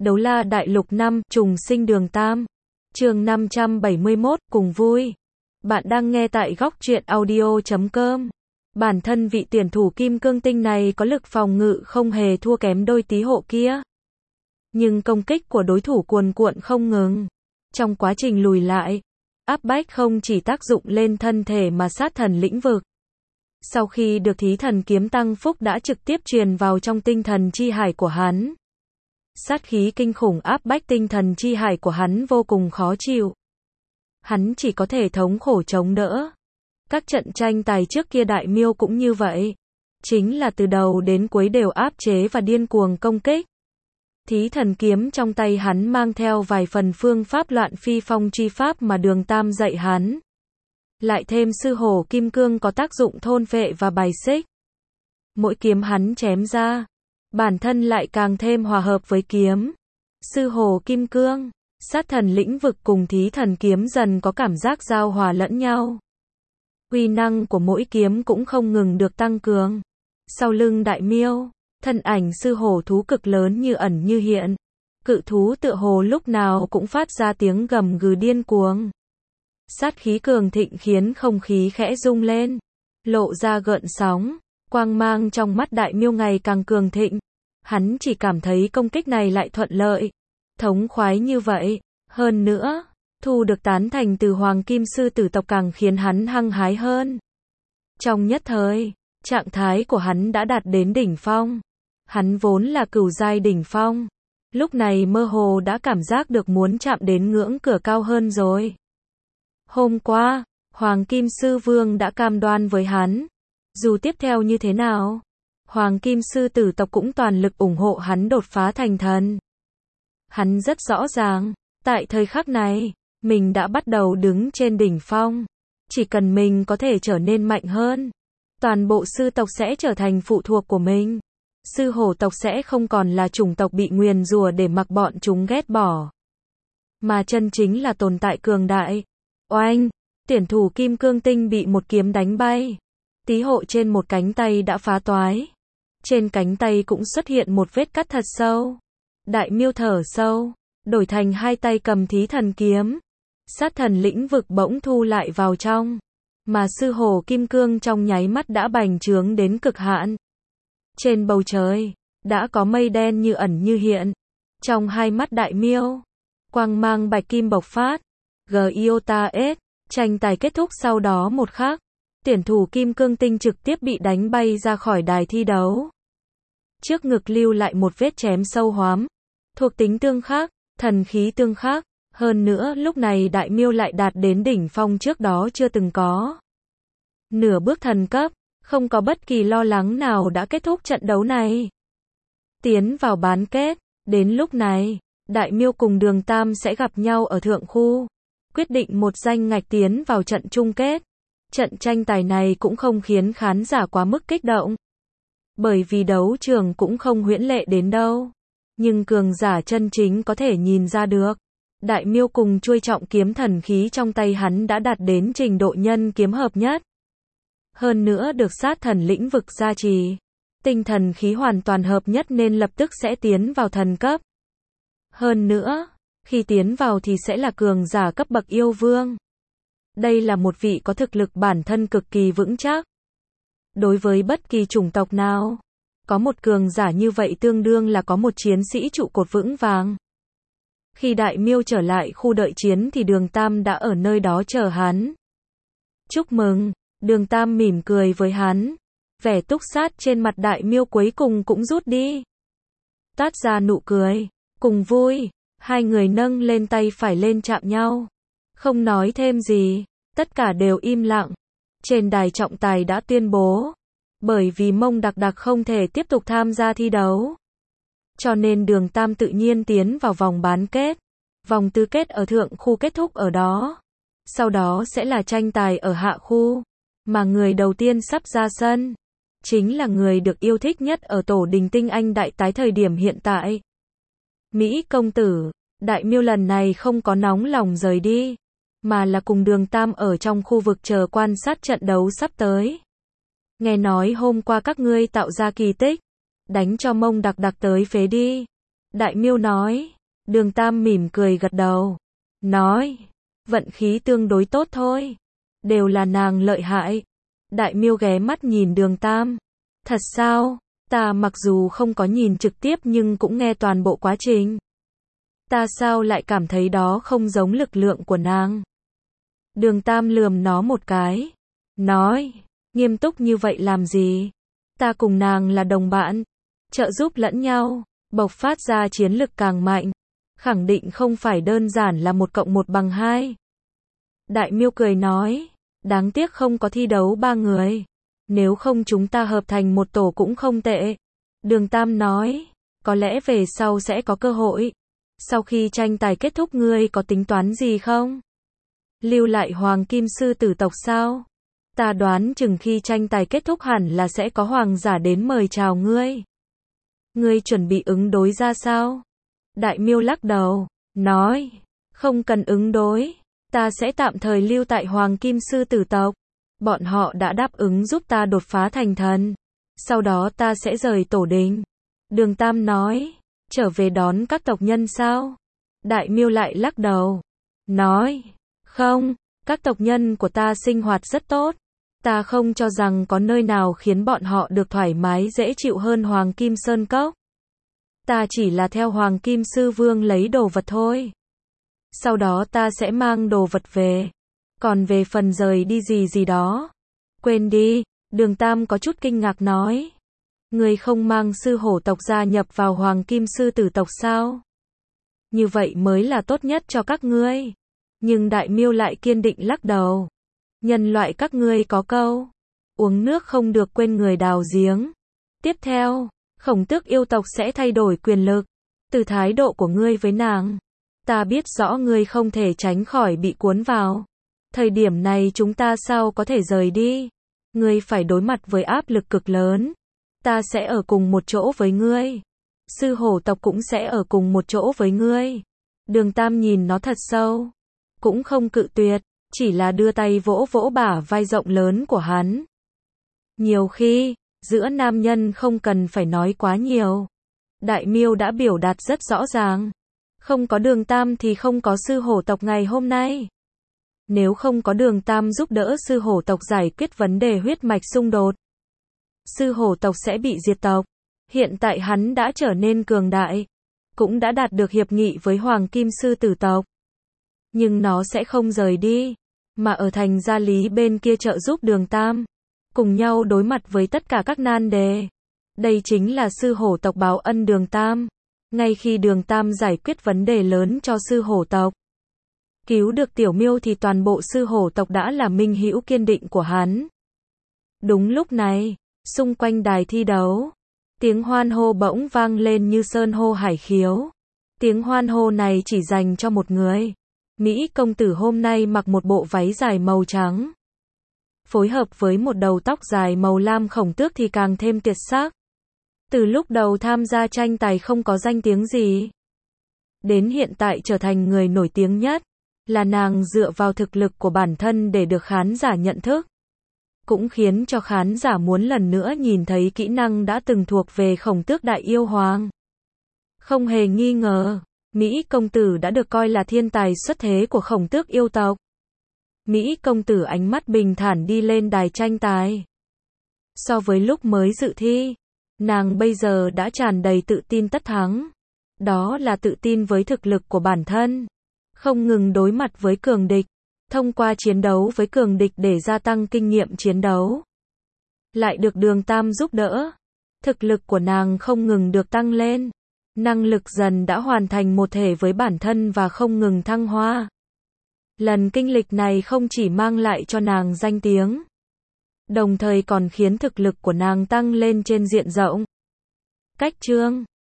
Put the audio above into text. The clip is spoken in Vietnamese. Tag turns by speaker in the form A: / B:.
A: Đấu la đại lục 5, trùng sinh đường Tam. Chương 571, cùng vui. Bạn đang nghe tại góc truyện audio.com. Bản thân vị tuyển thủ kim cương tinh này có lực phòng ngự không hề thua kém đôi tí hộ kia. Nhưng công kích của đối thủ cuồn cuộn không ngừng. Trong quá trình lùi lại, áp bách không chỉ tác dụng lên thân thể mà sát thần lĩnh vực. Sau khi được thí thần kiếm tăng phúc đã trực tiếp truyền vào trong tinh thần chi hải của hắn. Sát khí kinh khủng áp bách tinh thần chi hải của hắn vô cùng khó chịu. Hắn chỉ có thể thống khổ chống đỡ. Các trận tranh tài trước kia Đại Miêu cũng như vậy. Chính là từ đầu đến cuối đều áp chế và điên cuồng công kích. Thí thần kiếm trong tay hắn mang theo vài phần phương pháp loạn phi phong truy pháp mà Đường Tam dạy hắn. Lại thêm sư hổ kim cương có tác dụng thôn phệ và bài xích. Mỗi kiếm hắn chém ra, bản thân lại càng thêm hòa hợp với kiếm. Sư hổ kim cương, sát thần lĩnh vực cùng thí thần kiếm dần có cảm giác giao hòa lẫn nhau. Uy năng của mỗi kiếm cũng không ngừng được tăng cường. Sau lưng Đại Miêu, thân ảnh sư hổ thú cực lớn như ẩn như hiện. Cự thú tựa hồ lúc nào cũng phát ra tiếng gầm gừ điên cuồng. Sát khí cường thịnh khiến không khí khẽ rung lên, lộ ra gợn sóng, quang mang trong mắt Đại Miêu ngày càng cường thịnh. Hắn chỉ cảm thấy công kích này lại thuận lợi, thống khoái như vậy, hơn nữa, thu được tán thành từ Hoàng Kim Sư Tử tộc càng khiến hắn hăng hái hơn. Trong nhất thời, trạng thái của hắn đã đạt đến đỉnh phong. Hắn vốn là cửu giai đỉnh phong, lúc này mơ hồ đã cảm giác được muốn chạm đến ngưỡng cửa cao hơn rồi. Hôm qua, Hoàng Kim Sư Vương đã cam đoan với hắn, dù tiếp theo như thế nào, Hoàng Kim Sư Tử tộc cũng toàn lực ủng hộ hắn đột phá thành thần. Hắn rất rõ ràng, tại thời khắc này, mình đã bắt đầu đứng trên đỉnh phong. Chỉ cần mình có thể trở nên mạnh hơn, toàn bộ sư tộc sẽ trở thành phụ thuộc của mình. Sư hổ tộc sẽ không còn là chủng tộc bị nguyền rủa để mặc bọn chúng ghét bỏ, mà chân chính là tồn tại cường đại. Oanh, tuyển thủ kim cương tinh bị một kiếm đánh bay. Tí hộ trên một cánh tay đã phá toái. Trên cánh tay cũng xuất hiện một vết cắt thật sâu. Đại Miêu thở sâu, đổi thành hai tay cầm thí thần kiếm. Sát thần lĩnh vực bỗng thu lại vào trong, mà sư hổ kim cương trong nháy mắt đã bành trướng đến cực hạn. Trên bầu trời, đã có mây đen như ẩn như hiện. Trong hai mắt Đại Miêu, quang mang bạch kim bộc phát. Giota S, tranh tài kết thúc sau đó một khắc. Tuyển thủ kim cương tinh trực tiếp bị đánh bay ra khỏi đài thi đấu. Trước ngực lưu lại một vết chém sâu hoắm. Thuộc tính tương khắc, thần khí tương khắc. Hơn nữa lúc này Đại Miêu lại đạt đến đỉnh phong trước đó chưa từng có. Nửa bước thần cấp, không có bất kỳ lo lắng nào đã kết thúc trận đấu này. Tiến vào bán kết, đến lúc này, Đại Miêu cùng Đường Tam sẽ gặp nhau ở thượng khu. Quyết định một danh ngạch tiến vào trận chung kết. Trận tranh tài này cũng không khiến khán giả quá mức kích động. Bởi vì đấu trường cũng không huyễn lệ đến đâu. Nhưng cường giả chân chính có thể nhìn ra được. Đại Miêu cùng chuôi trọng kiếm thần khí trong tay hắn đã đạt đến trình độ nhân kiếm hợp nhất. Hơn nữa được sát thần lĩnh vực gia trì. Tinh thần khí hoàn toàn hợp nhất nên lập tức sẽ tiến vào thần cấp. Hơn nữa, khi tiến vào thì sẽ là cường giả cấp bậc yêu vương. Đây là một vị có thực lực bản thân cực kỳ vững chắc. Đối với bất kỳ chủng tộc nào, có một cường giả như vậy tương đương là có một chiến sĩ trụ cột vững vàng. Khi Đại Miêu trở lại khu đợi chiến thì Đường Tam đã ở nơi đó chờ hắn. Chúc mừng, Đường Tam mỉm cười với hắn. Vẻ túc sát trên mặt Đại Miêu cuối cùng cũng rút đi. Toát ra nụ cười, cùng vui. Hai người nâng lên tay phải lên chạm nhau. Không nói thêm gì, tất cả đều im lặng. Trên đài trọng tài đã tuyên bố, bởi vì Mông Đặc Đặc không thể tiếp tục tham gia thi đấu, cho nên Đường Tam tự nhiên tiến vào vòng bán kết. Vòng tứ kết ở thượng khu kết thúc ở đó. Sau đó sẽ là tranh tài ở hạ khu, mà người đầu tiên sắp ra sân chính là người được yêu thích nhất ở tổ đình tinh anh đại tái thời điểm hiện tại. Mỹ công tử. Đại Miêu lần này không có nóng lòng rời đi, mà là cùng Đường Tam ở trong khu vực chờ quan sát trận đấu sắp tới. Nghe nói hôm qua các ngươi tạo ra kỳ tích, đánh cho Mông Đặc Đặc tới phế đi. Đại Miêu nói. Đường Tam mỉm cười gật đầu. Nói. Vận khí tương đối tốt thôi. Đều là nàng lợi hại. Đại Miêu ghé mắt nhìn Đường Tam. Thật sao? Ta mặc dù không có nhìn trực tiếp nhưng cũng nghe toàn bộ quá trình. Ta sao lại cảm thấy đó không giống lực lượng của nàng? Đường Tam lườm nó một cái. Nói. Nghiêm túc như vậy làm gì? Ta cùng nàng là đồng bạn. Trợ giúp lẫn nhau. Bộc phát ra chiến lực càng mạnh. Khẳng định không phải đơn giản là 1+1=2. Đại Miêu cười nói. Đáng tiếc không có thi đấu 3 người. Nếu không chúng ta hợp thành một tổ cũng không tệ. Đường Tam nói. Có lẽ về sau sẽ có cơ hội. Sau khi tranh tài kết thúc ngươi có tính toán gì không? Lưu lại Hoàng Kim Sư Tử tộc sao? Ta đoán chừng khi tranh tài kết thúc hẳn là sẽ có hoàng giả đến mời chào ngươi. Ngươi chuẩn bị ứng đối ra sao? Đại Miêu lắc đầu, nói, không cần ứng đối, ta sẽ tạm thời lưu tại Hoàng Kim Sư Tử tộc. Bọn họ đã đáp ứng giúp ta đột phá thành thần. Sau đó ta sẽ rời tổ đình. Đường Tam nói, trở về đón các tộc nhân sao? Đại Miêu lại lắc đầu, nói, không, các tộc nhân của ta sinh hoạt rất tốt. Ta không cho rằng có nơi nào khiến bọn họ được thoải mái dễ chịu hơn Hoàng Kim Sơn Cốc. Ta chỉ là theo Hoàng Kim Sư Vương lấy đồ vật thôi. Sau đó ta sẽ mang đồ vật về. Còn về phần rời đi gì đó, quên đi. Đường Tam có chút kinh ngạc nói. Ngươi không mang sư hổ tộc gia nhập vào Hoàng Kim Sư Tử tộc sao? Như vậy mới là tốt nhất cho các ngươi. Nhưng Đại Miêu lại kiên định lắc đầu. Nhân loại các ngươi có câu, uống nước không được quên người đào giếng. Tiếp theo, Khổng Tước yêu tộc sẽ thay đổi quyền lực. Từ thái độ của ngươi với nàng, ta biết rõ ngươi không thể tránh khỏi bị cuốn vào. Thời điểm này chúng ta sao có thể rời đi? Ngươi phải đối mặt với áp lực cực lớn. Ta sẽ ở cùng một chỗ với ngươi. Sư hổ tộc cũng sẽ ở cùng một chỗ với ngươi. Đường Tam nhìn nó thật sâu, cũng không cự tuyệt, chỉ là đưa tay vỗ vỗ bả vai rộng lớn của hắn. Nhiều khi, giữa nam nhân không cần phải nói quá nhiều. Đại Miêu đã biểu đạt rất rõ ràng. Không có Đường Tam thì không có sư hổ tộc ngày hôm nay. Nếu không có Đường Tam giúp đỡ sư hổ tộc giải quyết vấn đề huyết mạch xung đột, sư hổ tộc sẽ bị diệt tộc. Hiện tại hắn đã trở nên cường đại, cũng đã đạt được hiệp nghị với Hoàng Kim Sư Tử tộc. Nhưng nó sẽ không rời đi, mà ở thành Gia Lý bên kia trợ giúp Đường Tam, cùng nhau đối mặt với tất cả các nan đề. Đây chính là sư hổ tộc báo ân Đường Tam. Ngay khi Đường Tam giải quyết vấn đề lớn cho sư hổ tộc, cứu được Tiểu Miêu thì toàn bộ sư hổ tộc đã là minh hữu kiên định của hắn. Đúng lúc này, xung quanh đài thi đấu, tiếng hoan hô bỗng vang lên như sơn hô hải khiếu. Tiếng hoan hô này chỉ dành cho một người. Mỹ công tử hôm nay mặc một bộ váy dài màu trắng, phối hợp với một đầu tóc dài màu lam Khổng Tước thì càng thêm tuyệt sắc. Từ lúc đầu tham gia tranh tài không có danh tiếng gì, đến hiện tại trở thành người nổi tiếng nhất, là nàng dựa vào thực lực của bản thân để được khán giả nhận thức. Cũng khiến cho khán giả muốn lần nữa nhìn thấy kỹ năng đã từng thuộc về Khổng Tước Đại Yêu Hoàng. Không hề nghi ngờ, Mỹ công tử đã được coi là thiên tài xuất thế của Khổng Tước yêu tộc. Mỹ công tử ánh mắt bình thản đi lên đài tranh tài. So với lúc mới dự thi, nàng bây giờ đã tràn đầy tự tin tất thắng. Đó là tự tin với thực lực của bản thân, không ngừng đối mặt với cường địch, thông qua chiến đấu với cường địch để gia tăng kinh nghiệm chiến đấu. Lại được Đường Tam giúp đỡ, thực lực của nàng không ngừng được tăng lên. Năng lực dần đã hoàn thành một thể với bản thân và không ngừng thăng hoa. Lần kinh lịch này không chỉ mang lại cho nàng danh tiếng, đồng thời còn khiến thực lực của nàng tăng lên trên diện rộng. Cách chương